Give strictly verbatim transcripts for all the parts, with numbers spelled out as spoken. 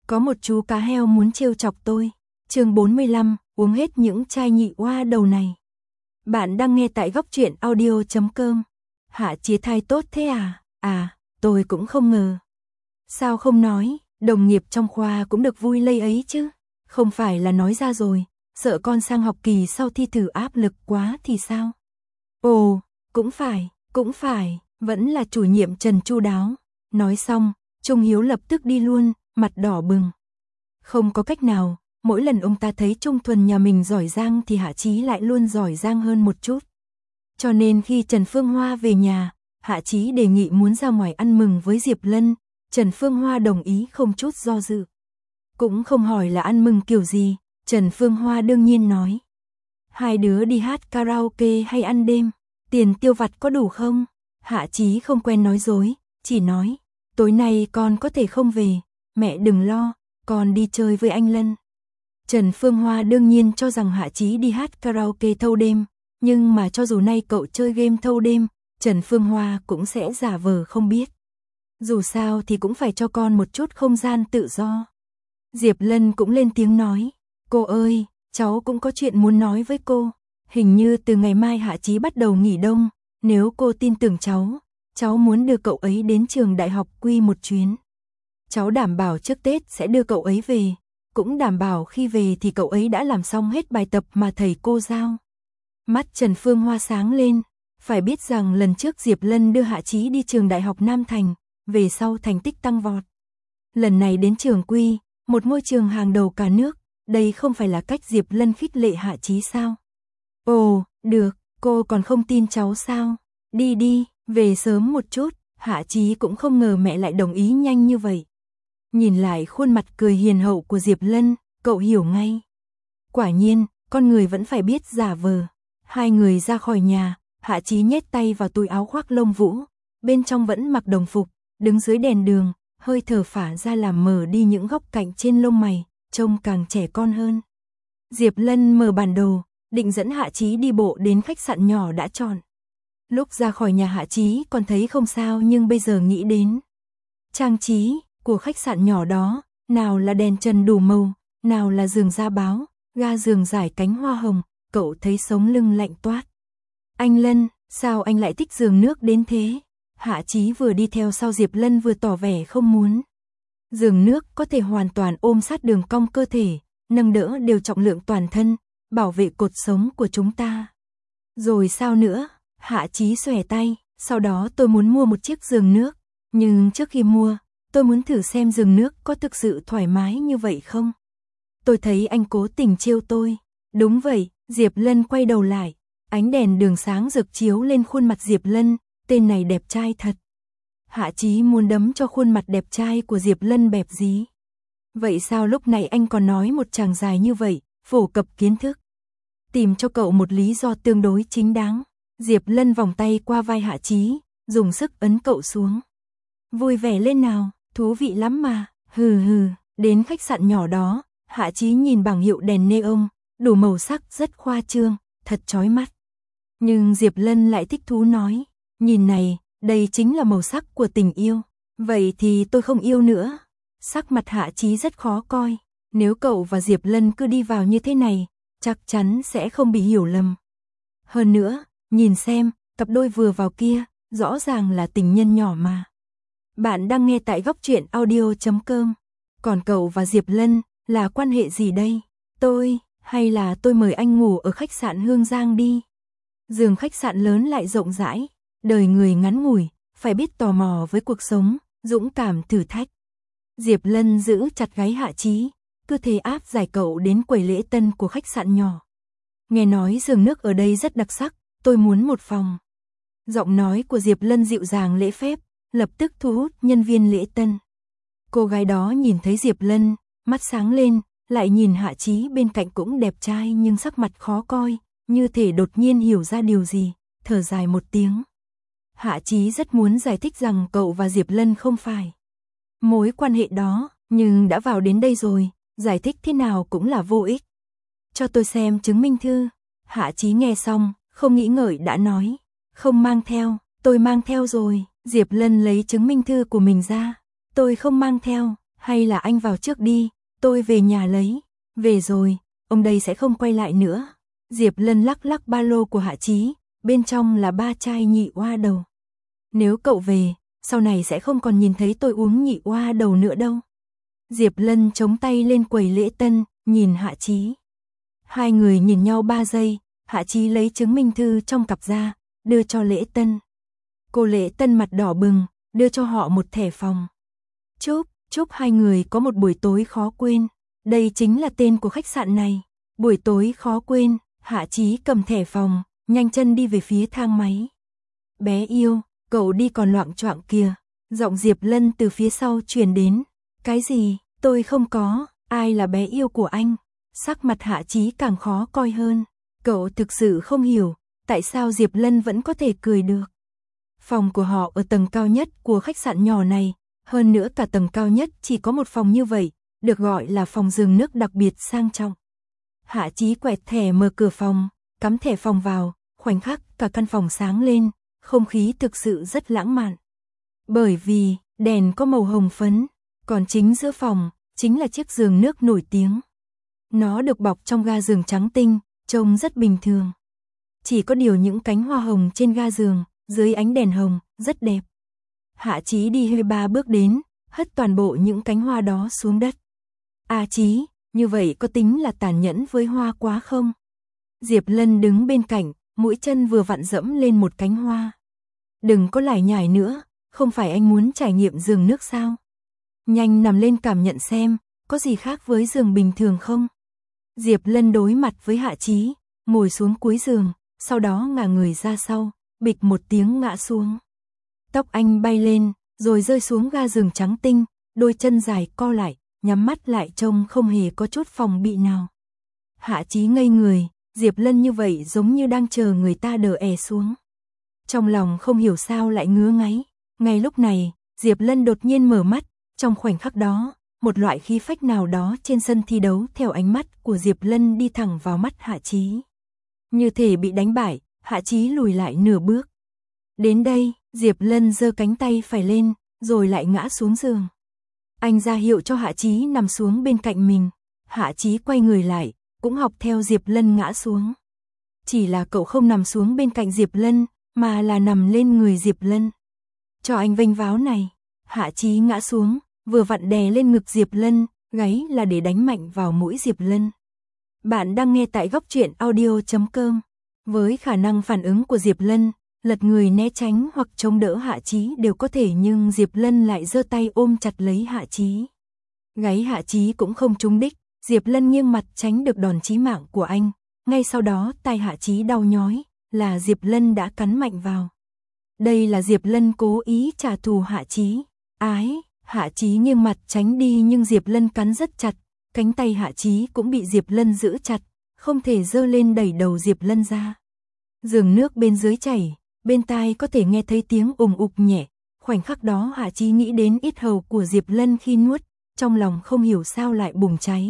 Có một chú cá heo muốn trêu chọc tôi. Chương bốn mươi lăm, uống hết những chai nhị oa đầu này. Bạn đang nghe tại góc truyện audio chấm com. Hạ Chí thai tốt thế à? À, tôi cũng không ngờ. Sao không nói, đồng nghiệp trong khoa cũng được vui lây ấy chứ. Không phải là nói ra rồi, sợ con sang học kỳ sau thi thử áp lực quá thì sao? Ồ, cũng phải, cũng phải, vẫn là chủ nhiệm Trần chu đáo. Nói xong, Trung Hiếu lập tức đi luôn, mặt đỏ bừng. Không có cách nào, mỗi lần ông ta thấy Trung Thuần nhà mình giỏi giang thì Hạ Chí lại luôn giỏi giang hơn một chút. Cho nên khi Trần Phương Hoa về nhà, Hạ Chí đề nghị muốn ra ngoài ăn mừng với Diệp Lân, Trần Phương Hoa đồng ý không chút do dự. Cũng không hỏi là ăn mừng kiểu gì, Trần Phương Hoa đương nhiên nói. Hai đứa đi hát karaoke hay ăn đêm, tiền tiêu vặt có đủ không? Hạ Chí không quen nói dối, chỉ nói, tối nay con có thể không về, mẹ đừng lo, con đi chơi với anh Lân. Trần Phương Hoa đương nhiên cho rằng Hạ Chí đi hát karaoke thâu đêm, nhưng mà cho dù nay cậu chơi game thâu đêm, Trần Phương Hoa cũng sẽ giả vờ không biết. Dù sao thì cũng phải cho con một chút không gian tự do. Diệp Lân cũng lên tiếng nói, cô ơi, cháu cũng có chuyện muốn nói với cô. Hình như từ ngày mai Hạ Chí bắt đầu nghỉ đông, nếu cô tin tưởng cháu, cháu muốn đưa cậu ấy đến trường đại học Quy một chuyến. Cháu đảm bảo trước Tết sẽ đưa cậu ấy về, cũng đảm bảo khi về thì cậu ấy đã làm xong hết bài tập mà thầy cô giao. Mắt Trần Phương Hoa sáng lên, phải biết rằng lần trước Diệp Lân đưa Hạ Chí đi trường đại học Nam Thành, về sau thành tích tăng vọt. Lần này đến trường Quy, một ngôi trường hàng đầu cả nước, đây không phải là cách Diệp Lân khích lệ Hạ Chí sao? Ồ, được, cô còn không tin cháu sao? Đi đi, về sớm một chút. Hạ Chí cũng không ngờ mẹ lại đồng ý nhanh như vậy. Nhìn lại khuôn mặt cười hiền hậu của Diệp Lân, cậu hiểu ngay. Quả nhiên, con người vẫn phải biết giả vờ. Hai người ra khỏi nhà, Hạ Chí nhét tay vào túi áo khoác lông vũ, bên trong vẫn mặc đồng phục, đứng dưới đèn đường, hơi thở phả ra làm mờ đi những góc cạnh trên lông mày, trông càng trẻ con hơn. Diệp Lân mở bản đồ, định dẫn Hạ Chí đi bộ đến khách sạn nhỏ đã chọn. Lúc ra khỏi nhà Hạ Chí còn thấy không sao, nhưng bây giờ nghĩ đến trang trí của khách sạn nhỏ đó, nào là đèn trần đủ màu, nào là giường da báo, ga giường rải cánh hoa hồng, cậu thấy sống lưng lạnh toát. Anh Lân, sao anh lại thích giường nước đến thế? Hạ Chí vừa đi theo sau Diệp Lân vừa tỏ vẻ không muốn. Giường nước có thể hoàn toàn ôm sát đường cong cơ thể, nâng đỡ đều trọng lượng toàn thân, bảo vệ cột sống của chúng ta. Rồi sao nữa? Hạ Chí xòe tay, sau đó tôi muốn mua một chiếc giường nước, nhưng trước khi mua, tôi muốn thử xem giường nước có thực sự thoải mái như vậy không. Tôi thấy anh cố tình trêu tôi. Đúng vậy, Diệp Lân quay đầu lại, ánh đèn đường sáng rực chiếu lên khuôn mặt Diệp Lân, tên này đẹp trai thật. Hạ Chí muốn đấm cho khuôn mặt đẹp trai của Diệp Lân bẹp dí. Vậy sao lúc này anh còn nói một tràng dài như vậy, phổ cập kiến thức. Tìm cho cậu một lý do tương đối chính đáng. Diệp Lân vòng tay qua vai Hạ Chí, dùng sức ấn cậu xuống. Vui vẻ lên nào, thú vị lắm mà, hừ hừ. Đến khách sạn nhỏ đó, Hạ Chí nhìn bảng hiệu đèn neon, đủ màu sắc rất khoa trương, thật chói mắt. Nhưng Diệp Lân lại thích thú nói, nhìn này, đây chính là màu sắc của tình yêu. Vậy thì tôi không yêu nữa. Sắc mặt Hạ Chí rất khó coi, nếu cậu và Diệp Lân cứ đi vào như thế này, chắc chắn sẽ không bị hiểu lầm. Hơn nữa, nhìn xem, cặp đôi vừa vào kia, rõ ràng là tình nhân nhỏ mà. Bạn đang nghe tại góc truyện audio chấm com. Còn cậu và Diệp Lân, là quan hệ gì đây? Tôi, hay là tôi mời anh ngủ ở khách sạn Hương Giang đi? Giường khách sạn lớn lại rộng rãi, đời người ngắn ngủi, phải biết tò mò với cuộc sống, dũng cảm thử thách. Diệp Lân giữ chặt gáy Hạ Chí, cứ thế áp giải cậu đến quầy lễ tân của khách sạn nhỏ. Nghe nói giường nước ở đây rất đặc sắc, tôi muốn một phòng. Giọng nói của Diệp Lân dịu dàng lễ phép, lập tức thu hút nhân viên lễ tân. Cô gái đó nhìn thấy Diệp Lân, mắt sáng lên, lại nhìn Hạ Chí bên cạnh cũng đẹp trai nhưng sắc mặt khó coi, như thể đột nhiên hiểu ra điều gì, thở dài một tiếng. Hạ Chí rất muốn giải thích rằng cậu và Diệp Lân không phải mối quan hệ đó, nhưng đã vào đến đây rồi, giải thích thế nào cũng là vô ích. Cho tôi xem chứng minh thư. Hạ Chí nghe xong, không nghĩ ngợi đã nói, không mang theo, tôi mang theo rồi. Diệp Lân lấy chứng minh thư của mình ra, tôi không mang theo. Hay là anh vào trước đi, tôi về nhà lấy. Về rồi, ông đây sẽ không quay lại nữa. Diệp Lân lắc lắc ba lô của Hạ Chí, bên trong là ba chai nhị oa đầu. Nếu cậu về, sau này sẽ không còn nhìn thấy tôi uống nhị oa đầu nữa đâu. Diệp Lân chống tay lên quầy lễ tân, nhìn Hạ Chí. Hai người nhìn nhau ba giây, Hạ Chí lấy chứng minh thư trong cặp ra, đưa cho lễ tân. Cô lễ tân mặt đỏ bừng, đưa cho họ một thẻ phòng. Chúc, chúc hai người có một buổi tối khó quên. Đây chính là tên của khách sạn này. Buổi tối khó quên, Hạ Chí cầm thẻ phòng, nhanh chân đi về phía thang máy. Bé yêu, cậu đi còn loạng choạng kìa. Giọng Diệp Lân từ phía sau truyền đến. Cái gì, tôi không có, ai là bé yêu của anh? Sắc mặt Hạ Chí càng khó coi hơn. Cậu thực sự không hiểu, tại sao Diệp Lân vẫn có thể cười được. Phòng của họ ở tầng cao nhất của khách sạn nhỏ này, hơn nữa cả tầng cao nhất chỉ có một phòng như vậy, được gọi là phòng giường nước đặc biệt sang trọng. Hạ Chí quẹt thẻ mở cửa phòng, cắm thẻ phòng vào, khoảnh khắc cả căn phòng sáng lên, không khí thực sự rất lãng mạn. Bởi vì, đèn có màu hồng phấn, còn chính giữa phòng, chính là chiếc giường nước nổi tiếng. Nó được bọc trong ga giường trắng tinh, trông rất bình thường. Chỉ có điều những cánh hoa hồng trên ga giường, dưới ánh đèn hồng, rất đẹp. Hạ Chí đi hơi ba bước đến, hất toàn bộ những cánh hoa đó xuống đất. À Chí, như vậy có tính là tàn nhẫn với hoa quá không? Diệp Lân đứng bên cạnh, mũi chân vừa vặn dẫm lên một cánh hoa. Đừng có lải nhải nữa, không phải anh muốn trải nghiệm giường nước sao? Nhanh nằm lên cảm nhận xem, có gì khác với giường bình thường không? Diệp Lân đối mặt với Hạ Chí, ngồi xuống cuối giường, sau đó ngả người ra sau, bịch một tiếng ngã xuống. Tóc anh bay lên, rồi rơi xuống ga giường trắng tinh, đôi chân dài co lại, nhắm mắt lại trông không hề có chút phòng bị nào. Hạ Chí ngây người, Diệp Lân như vậy giống như đang chờ người ta đỡ è xuống. Trong lòng không hiểu sao lại ngứa ngáy. Ngay lúc này, Diệp Lân đột nhiên mở mắt, trong khoảnh khắc đó, một loại khí phách nào đó trên sân thi đấu theo ánh mắt của Diệp Lân đi thẳng vào mắt Hạ Chí. Như thể bị đánh bại, Hạ Chí lùi lại nửa bước. Đến đây, Diệp Lân giơ cánh tay phải lên, rồi lại ngã xuống giường. Anh ra hiệu cho Hạ Chí nằm xuống bên cạnh mình. Hạ Chí quay người lại, cũng học theo Diệp Lân ngã xuống. Chỉ là cậu không nằm xuống bên cạnh Diệp Lân, mà là nằm lên người Diệp Lân. Cho anh vênh váo này. Hạ Chí ngã xuống, vừa vặn đè lên ngực Diệp Lân, gáy là để đánh mạnh vào mũi Diệp Lân. Bạn đang nghe tại góc truyện audio chấm com. Với khả năng phản ứng của Diệp Lân, lật người né tránh hoặc chống đỡ Hạ Chí đều có thể, nhưng Diệp Lân lại giơ tay ôm chặt lấy Hạ Chí. Gáy Hạ Chí cũng không trúng đích, Diệp Lân nghiêng mặt tránh được đòn chí mạng của anh. Ngay sau đó tai Hạ Chí đau nhói, là Diệp Lân đã cắn mạnh vào. Đây là Diệp Lân cố ý trả thù Hạ Chí. Ái, Hạ Chí nghiêng mặt tránh đi nhưng Diệp Lân cắn rất chặt, cánh tay Hạ Chí cũng bị Diệp Lân giữ chặt, không thể giơ lên đẩy đầu Diệp Lân ra. Giường nước bên dưới chảy, bên tai có thể nghe thấy tiếng ùng ục nhẹ, khoảnh khắc đó Hạ Chí nghĩ đến yết hầu của Diệp Lân khi nuốt, trong lòng không hiểu sao lại bùng cháy.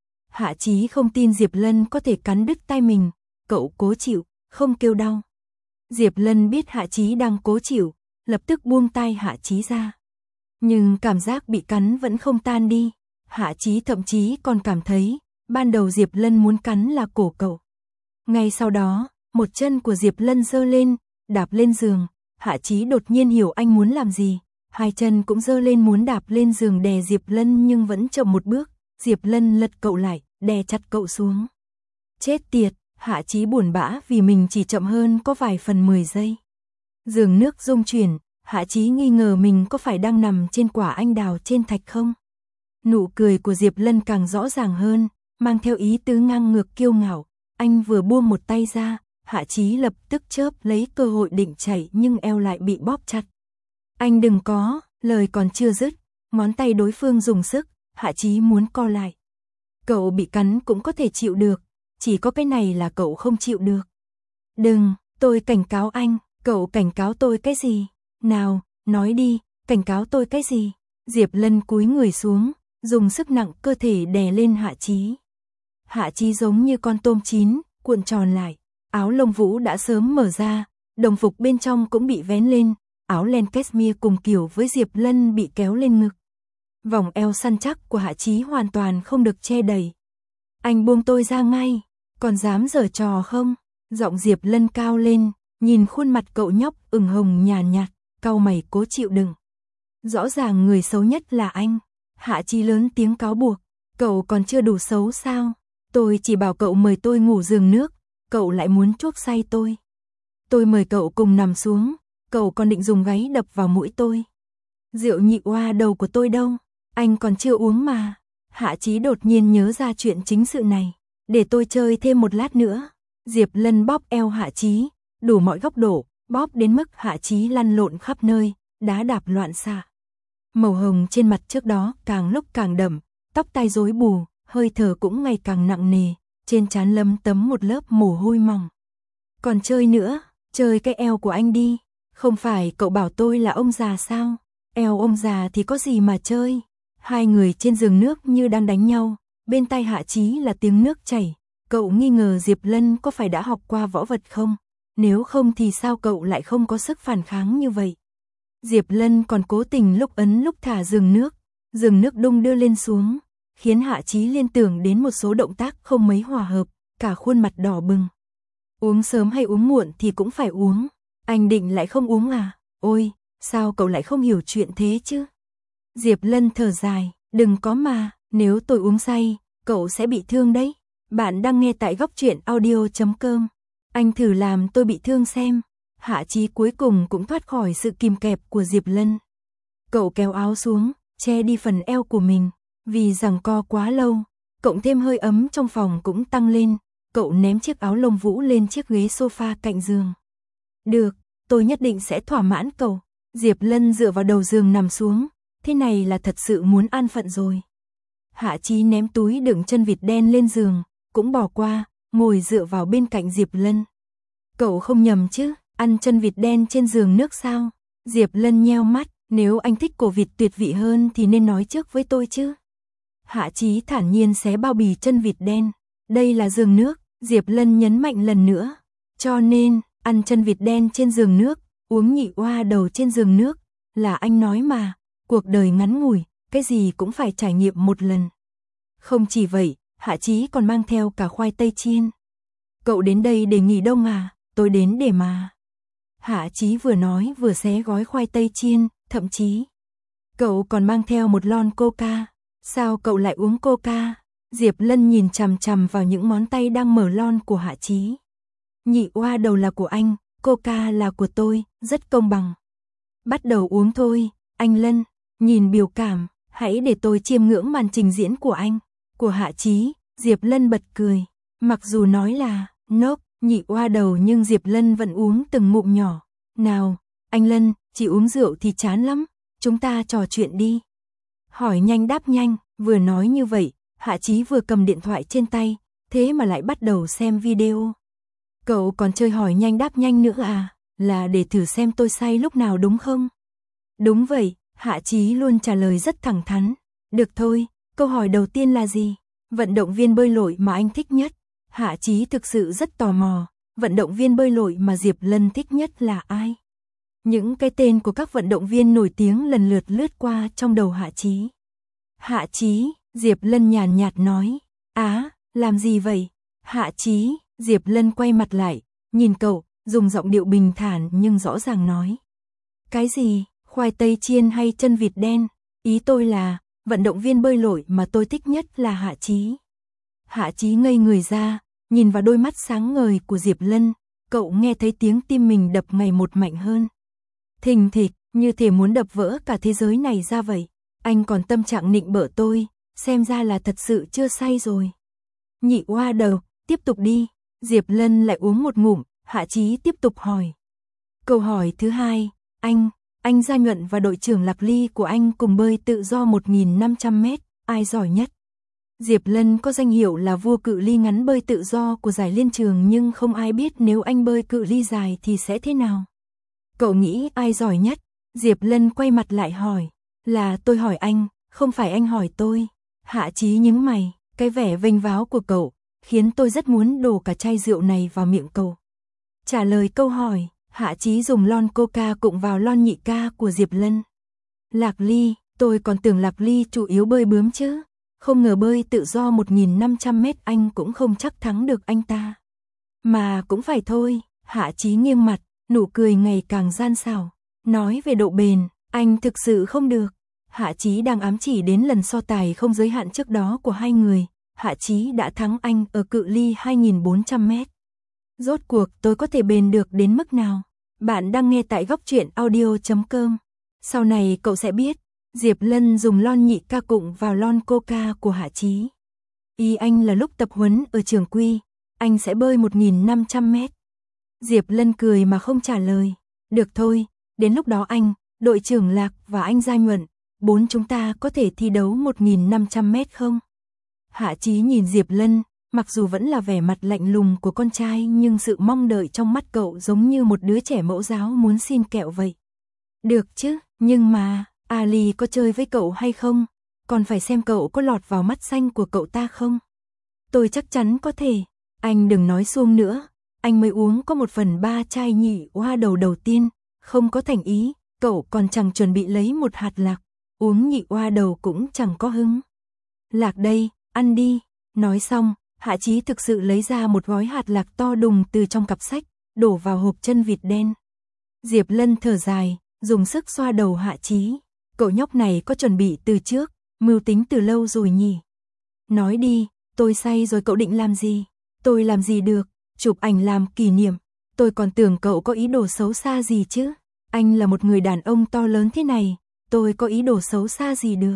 Hạ Chí không tin Diệp Lân có thể cắn đứt tai mình, cậu cố chịu, không kêu đau. Diệp Lân biết Hạ Chí đang cố chịu, lập tức buông tai Hạ Chí ra. Nhưng cảm giác bị cắn vẫn không tan đi, Hạ Chí thậm chí còn cảm thấy, ban đầu Diệp Lân muốn cắn là cổ cậu. Ngay sau đó, một chân của Diệp Lân giơ lên, đạp lên giường, Hạ Chí đột nhiên hiểu anh muốn làm gì, hai chân cũng giơ lên muốn đạp lên giường đè Diệp Lân nhưng vẫn chậm một bước, Diệp Lân lật cậu lại, đè chặt cậu xuống. Chết tiệt, Hạ Chí buồn bã vì mình chỉ chậm hơn có vài phần mười giây. Giường nước rung chuyển, Hạ Chí nghi ngờ mình có phải đang nằm trên quả anh đào trên thạch không. Nụ cười của Diệp Lân càng rõ ràng hơn, mang theo ý tứ ngang ngược kiêu ngạo. Anh vừa buông một tay ra, Hạ Chí lập tức chớp lấy cơ hội định chạy nhưng eo lại bị bóp chặt. Anh đừng có, lời còn chưa dứt, ngón tay đối phương dùng sức, Hạ Chí muốn co lại. Cậu bị cắn cũng có thể chịu được, chỉ có cái này là cậu không chịu được. Đừng, tôi cảnh cáo anh, cậu cảnh cáo tôi cái gì? Nào, nói đi, cảnh cáo tôi cái gì? Diệp Lân cúi người xuống, dùng sức nặng cơ thể đè lên Hạ Chí. Hạ Chí giống như con tôm chín, cuộn tròn lại, áo lông vũ đã sớm mở ra, đồng phục bên trong cũng bị vén lên, áo len cashmere cùng kiểu với Diệp Lân bị kéo lên ngực. Vòng eo săn chắc của Hạ Chí hoàn toàn không được che đậy. Anh buông tôi ra ngay, còn dám giở trò không? Giọng Diệp Lân cao lên, nhìn khuôn mặt cậu nhóc ửng hồng nhàn nhạt, cau mày cố chịu đựng. Rõ ràng người xấu nhất là anh. Hạ Chí lớn tiếng cáo buộc, cậu còn chưa đủ xấu sao? Tôi chỉ bảo cậu mời tôi ngủ giường nước, cậu lại muốn chuốc say tôi. Tôi mời cậu cùng nằm xuống, cậu còn định dùng gáy đập vào mũi tôi. Rượu nhị oa đầu của tôi đâu? Anh còn chưa uống mà. Hạ Chí đột nhiên nhớ ra chuyện chính sự này. Để tôi chơi thêm một lát nữa. Diệp Lân bóp eo Hạ Chí, đủ mọi góc độ, bóp đến mức Hạ Chí lăn lộn khắp nơi, đá đạp loạn xạ. Màu hồng trên mặt trước đó càng lúc càng đậm, tóc tai rối bù, hơi thở cũng ngày càng nặng nề, trên trán lấm tấm một lớp mồ hôi mỏng. Còn chơi nữa, chơi cái eo của anh đi. Không phải cậu bảo tôi là ông già sao? Eo ông già thì có gì mà chơi? Hai người trên giường nước như đang đánh nhau, bên tai Hạ Chí là tiếng nước chảy. Cậu nghi ngờ Diệp Lân có phải đã học qua võ vật không? Nếu không thì sao cậu lại không có sức phản kháng như vậy? Diệp Lân còn cố tình lúc ấn lúc thả giường nước, giường nước đung đưa lên xuống, khiến Hạ Chí liên tưởng đến một số động tác không mấy hòa hợp, cả khuôn mặt đỏ bừng. Uống sớm hay uống muộn thì cũng phải uống, anh định lại không uống à? Ôi, sao cậu lại không hiểu chuyện thế chứ? Diệp Lân thở dài, đừng có mà, nếu tôi uống say, cậu sẽ bị thương đấy. Bạn đang nghe tại góc truyện audio chấm com. Anh thử làm tôi bị thương xem. Hạ Chí cuối cùng cũng thoát khỏi sự kìm kẹp của Diệp Lân. Cậu kéo áo xuống, che đi phần eo của mình, vì giằng co quá lâu, cộng thêm hơi ấm trong phòng cũng tăng lên, cậu ném chiếc áo lông vũ lên chiếc ghế sofa cạnh giường. Được, tôi nhất định sẽ thỏa mãn cậu. Diệp Lân dựa vào đầu giường nằm xuống, thế này là thật sự muốn an phận rồi. Hạ Chí ném túi đựng chân vịt đen lên giường, cũng bỏ qua, ngồi dựa vào bên cạnh Diệp Lân. Cậu không nhầm chứ, ăn chân vịt đen trên giường nước sao? Diệp Lân nheo mắt, nếu anh thích cổ vịt tuyệt vị hơn thì nên nói trước với tôi chứ. Hạ Chí thản nhiên xé bao bì chân vịt đen. Đây là giường nước, Diệp Lân nhấn mạnh lần nữa. Cho nên, ăn chân vịt đen trên giường nước, uống nhị oa đầu trên giường nước, là anh nói mà, cuộc đời ngắn ngủi, cái gì cũng phải trải nghiệm một lần. Không chỉ vậy, Hạ Chí còn mang theo cả khoai tây chiên. Cậu đến đây để nghỉ đông à? Tôi đến để mà. Hạ Chí vừa nói vừa xé gói khoai tây chiên, thậm chí cậu còn mang theo một lon coca. Sao cậu lại uống coca? Diệp Lân nhìn chằm chằm vào những ngón tay đang mở lon của Hạ Chí. Nhị oa đầu là của anh, coca là của tôi, rất công bằng. Bắt đầu uống thôi, anh Lân, nhìn biểu cảm, hãy để tôi chiêm ngưỡng màn trình diễn của anh. Của Hạ Chí, Diệp Lân bật cười. Mặc dù nói là nốc, nhị oa đầu nhưng Diệp Lân vẫn uống từng ngụm nhỏ. Nào, anh Lân, chỉ uống rượu thì chán lắm, chúng ta trò chuyện đi. Hỏi nhanh đáp nhanh, vừa nói như vậy, Hạ Chí vừa cầm điện thoại trên tay, thế mà lại bắt đầu xem video. Cậu còn chơi hỏi nhanh đáp nhanh nữa à, là để thử xem tôi say lúc nào đúng không? Đúng vậy, Hạ Chí luôn trả lời rất thẳng thắn. Được thôi, câu hỏi đầu tiên là gì? Vận động viên bơi lội mà anh thích nhất. Hạ Chí thực sự rất tò mò, vận động viên bơi lội mà Diệp Lân thích nhất là ai? Những cái tên của các vận động viên nổi tiếng lần lượt lướt qua trong đầu Hạ Chí. Hạ Chí, Diệp Lân nhàn nhạt nói. Á, làm gì vậy? Hạ Chí, Diệp Lân quay mặt lại, nhìn cậu, dùng giọng điệu bình thản nhưng rõ ràng nói. Cái gì, khoai tây chiên hay chân vịt đen? Ý tôi là, vận động viên bơi lội mà tôi thích nhất là Hạ Chí. Hạ Chí ngây người ra, nhìn vào đôi mắt sáng ngời của Diệp Lân, cậu nghe thấy tiếng tim mình đập ngày một mạnh hơn. Thình thịch, như thể muốn đập vỡ cả thế giới này ra vậy. Anh còn tâm trạng nịnh bợ tôi, xem ra là thật sự chưa say rồi. Nhị oa đầu, tiếp tục đi. Diệp Lân lại uống một ngụm, Hạ Chí tiếp tục hỏi. Câu hỏi thứ hai, anh, anh Gia Nhuận và đội trưởng Lạc Ly của anh cùng bơi tự do một nghìn năm trăm mét, ai giỏi nhất? Diệp Lân có danh hiệu là vua cự ly ngắn bơi tự do của giải liên trường nhưng không ai biết nếu anh bơi cự ly dài thì sẽ thế nào. Cậu nghĩ ai giỏi nhất? Diệp Lân quay mặt lại hỏi. Là tôi hỏi anh, không phải anh hỏi tôi. Hạ Chí nhướng mày, cái vẻ vênh váo của cậu khiến tôi rất muốn đổ cả chai rượu này vào miệng cậu. Trả lời câu hỏi, Hạ Chí dùng lon coca cụng vào lon nhị ca của Diệp Lân. Lạc Ly, Tôi còn tưởng Lạc Ly chủ yếu bơi bướm chứ. Không ngờ bơi tự do một nghìn năm trăm mét anh cũng không chắc thắng được anh ta. Mà cũng phải thôi, Hạ Chí nghiêng mặt, nụ cười ngày càng gian xảo. Nói về độ bền, anh thực sự không được. Hạ Chí đang ám chỉ đến lần so tài không giới hạn trước đó của hai người. Hạ Chí đã thắng anh ở cự ly hai nghìn bốn trăm mét. Rốt cuộc tôi có thể bền được đến mức nào? Bạn đang nghe tại góc truyện audio chấm com. Sau này cậu sẽ biết, Diệp Lân dùng lon nhị ca cụng vào lon coca của Hạ Chí. Ý anh là lúc tập huấn ở trường quy, anh sẽ bơi một nghìn năm trăm mét. Diệp Lân cười mà không trả lời. Được thôi, đến lúc đó anh, đội trưởng Lạc và anh Gia Nhuận, bốn chúng ta có thể thi đấu một nghìn năm trăm mét không? Hạ Chí nhìn Diệp Lân, mặc dù vẫn là vẻ mặt lạnh lùng của con trai nhưng sự mong đợi trong mắt cậu giống như một đứa trẻ mẫu giáo muốn xin kẹo vậy. Được chứ, nhưng mà, Ali có chơi với cậu hay không? Còn phải xem cậu có lọt vào mắt xanh của cậu ta không? Tôi chắc chắn có thể. Anh đừng nói suông nữa. Anh mới uống có một phần ba chai nhị hoa đầu đầu tiên. Không có thành ý, cậu còn chẳng chuẩn bị lấy một hạt lạc. Uống nhị hoa đầu cũng chẳng có hứng. Lạc đây, ăn đi. Nói xong, Hạ Chí thực sự lấy ra một gói hạt lạc to đùng từ trong cặp sách, đổ vào hộp chân vịt đen. Diệp Lân thở dài, dùng sức xoa đầu Hạ Chí. Cậu nhóc này có chuẩn bị từ trước, mưu tính từ lâu rồi nhỉ? Nói đi, tôi say rồi cậu định làm gì? Tôi làm gì được, chụp ảnh làm kỷ niệm. Tôi còn tưởng cậu có ý đồ xấu xa gì chứ. Anh là một người đàn ông to lớn thế này, tôi có ý đồ xấu xa gì được.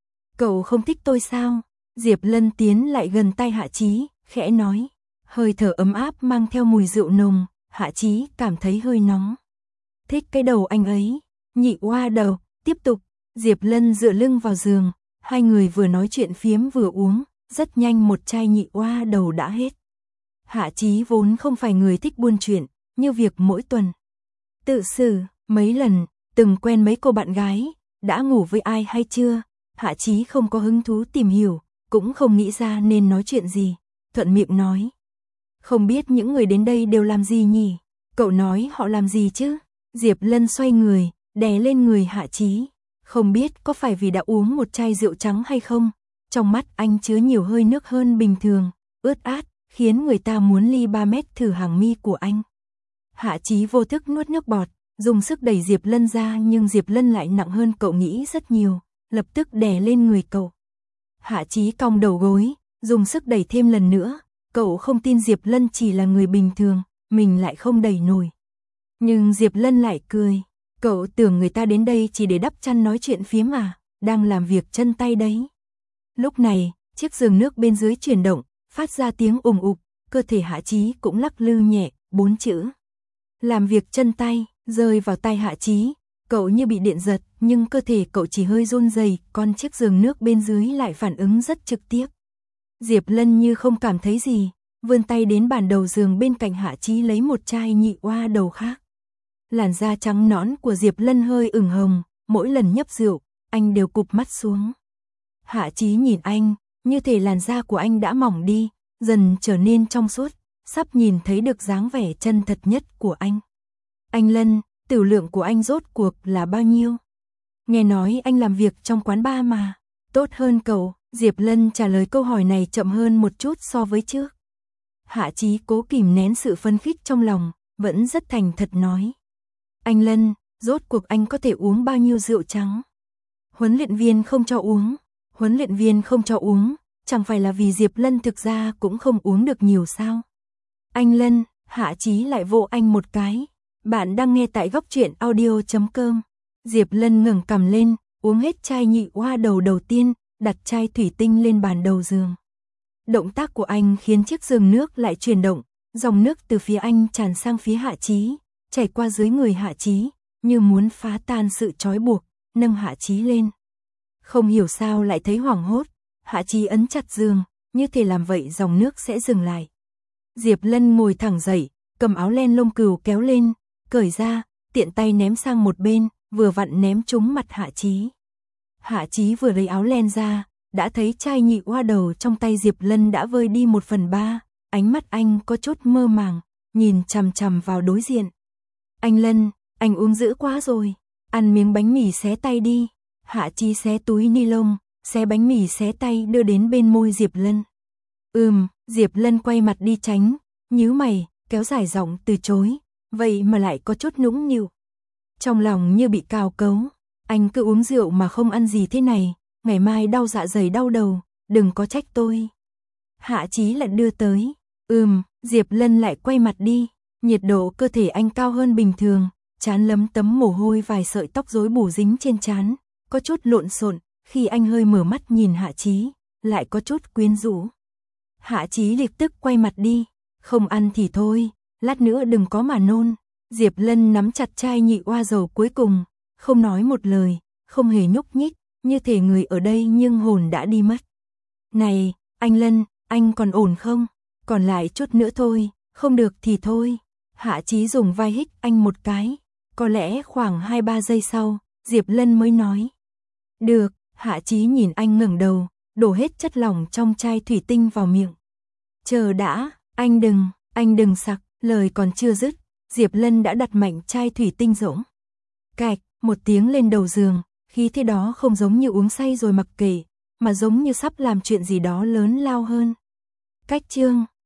Cậu không thích tôi sao? Diệp Lân tiến lại gần tay Hạ Chí, khẽ nói. Hơi thở ấm áp mang theo mùi rượu nồng, Hạ Chí cảm thấy hơi nóng. Thích cái đầu anh ấy. Nhị oa đầu, tiếp tục. Diệp Lân dựa lưng vào giường, hai người vừa nói chuyện phiếm vừa uống, rất nhanh một chai nhị oa đầu đã hết. Hạ Chí vốn không phải người thích buôn chuyện, như việc mỗi tuần tự xử, mấy lần, từng quen mấy cô bạn gái, đã ngủ với ai hay chưa, Hạ Chí không có hứng thú tìm hiểu, cũng không nghĩ ra nên nói chuyện gì, thuận miệng nói. Không biết những người đến đây đều làm gì nhỉ? Cậu nói họ làm gì chứ? Diệp Lân xoay người, đè lên người Hạ Chí. Không biết có phải vì đã uống một chai rượu trắng hay không, trong mắt anh chứa nhiều hơi nước hơn bình thường, ướt át, khiến người ta muốn ly ba mét thử hàng mi của anh. Hạ Chí vô thức nuốt nước bọt, dùng sức đẩy Diệp Lân ra nhưng Diệp Lân lại nặng hơn cậu nghĩ rất nhiều, lập tức đè lên người cậu. Hạ Chí cong đầu gối, dùng sức đẩy thêm lần nữa, cậu không tin Diệp Lân chỉ là người bình thường, mình lại không đẩy nổi. Nhưng Diệp Lân lại cười. Cậu tưởng người ta đến đây chỉ để đắp chăn nói chuyện phiếm à, đang làm việc chân tay đấy. Lúc này, chiếc giường nước bên dưới chuyển động, phát ra tiếng ùng ục, cơ thể Hạ Chí cũng lắc lư nhẹ, bốn chữ. Làm việc chân tay, rơi vào tay Hạ Chí, cậu như bị điện giật, nhưng cơ thể cậu chỉ hơi run rẩy, còn chiếc giường nước bên dưới lại phản ứng rất trực tiếp. Diệp Lân như không cảm thấy gì, vươn tay đến bàn đầu giường bên cạnh Hạ Chí lấy một chai nhị oa đầu khác. Làn da trắng nõn của Diệp Lân hơi ửng hồng, mỗi lần nhấp rượu, anh đều cụp mắt xuống. Hạ Chí nhìn anh, như thể làn da của anh đã mỏng đi, dần trở nên trong suốt, sắp nhìn thấy được dáng vẻ chân thật nhất của anh. Anh Lân, tiểu lượng của anh rốt cuộc là bao nhiêu? Nghe nói anh làm việc trong quán bar mà, tốt hơn cậu. Diệp Lân trả lời câu hỏi này chậm hơn một chút so với trước. Hạ Chí cố kìm nén sự phấn khích trong lòng, vẫn rất thành thật nói. Anh Lân, rốt cuộc anh có thể uống bao nhiêu rượu trắng? Huấn luyện viên không cho uống. Huấn luyện viên không cho uống, chẳng phải là vì Diệp Lân thực ra cũng không uống được nhiều sao? Anh Lân, Hạ Chí lại vỗ anh một cái. Bạn đang nghe tại góc truyện audio chấm com. Diệp Lân ngẩng cằm lên, uống hết chai nhị oa đầu đầu tiên, đặt chai thủy tinh lên bàn đầu giường. Động tác của anh khiến chiếc giường nước lại chuyển động, dòng nước từ phía anh tràn sang phía Hạ Chí, chảy qua dưới người Hạ Chí, như muốn phá tan sự trói buộc, nâng Hạ Chí lên. Không hiểu sao lại thấy hoảng hốt, Hạ Chí ấn chặt giường, như thể làm vậy dòng nước sẽ dừng lại. Diệp Lân ngồi thẳng dậy, cầm áo len lông cừu kéo lên, cởi ra, tiện tay ném sang một bên, vừa vặn ném trúng mặt Hạ Chí. Hạ Chí vừa lấy áo len ra, đã thấy chai nhị oa đầu trong tay Diệp Lân đã vơi đi một phần ba, ánh mắt anh có chút mơ màng, nhìn chằm chằm vào đối diện. Anh Lân, anh uống dữ quá rồi, ăn miếng bánh mì xé tay đi. Hạ Chí xé túi ni lông, xé bánh mì xé tay đưa đến bên môi Diệp Lân. Ừm, Diệp Lân quay mặt đi tránh, nhíu mày, kéo dài giọng từ chối, vậy mà lại có chút nũng nịu. Trong lòng như bị cào cấu, anh cứ uống rượu mà không ăn gì thế này, ngày mai đau dạ dày đau đầu, đừng có trách tôi. Hạ Chí lại đưa tới. Ừm, Diệp Lân lại quay mặt đi, nhiệt độ cơ thể anh cao hơn bình thường, trán lấm tấm mồ hôi, vài sợi tóc rối bù dính trên trán, có chút lộn xộn, khi anh hơi mở mắt nhìn Hạ Chí, lại có chút quyến rũ. Hạ Chí lập tức quay mặt đi, không ăn thì thôi, lát nữa đừng có mà nôn. Diệp Lân nắm chặt chai nhị oa dầu cuối cùng, không nói một lời, không hề nhúc nhích, như thể người ở đây nhưng hồn đã đi mất. Này, anh Lân, anh còn ổn không? Còn lại chút nữa thôi, không được thì thôi. Hạ Chí dùng vai hít anh một cái, có lẽ khoảng hai ba giây sau, Diệp Lân mới nói. Được, Hạ Chí nhìn anh ngẩng đầu, đổ hết chất lỏng trong chai thủy tinh vào miệng. Chờ đã, anh đừng, anh đừng sặc, lời còn chưa dứt, Diệp Lân đã đặt mạnh chai thủy tinh rỗng. Cạch, một tiếng lên đầu giường, khí thế đó không giống như uống say rồi mặc kệ, mà giống như sắp làm chuyện gì đó lớn lao hơn. Cách chương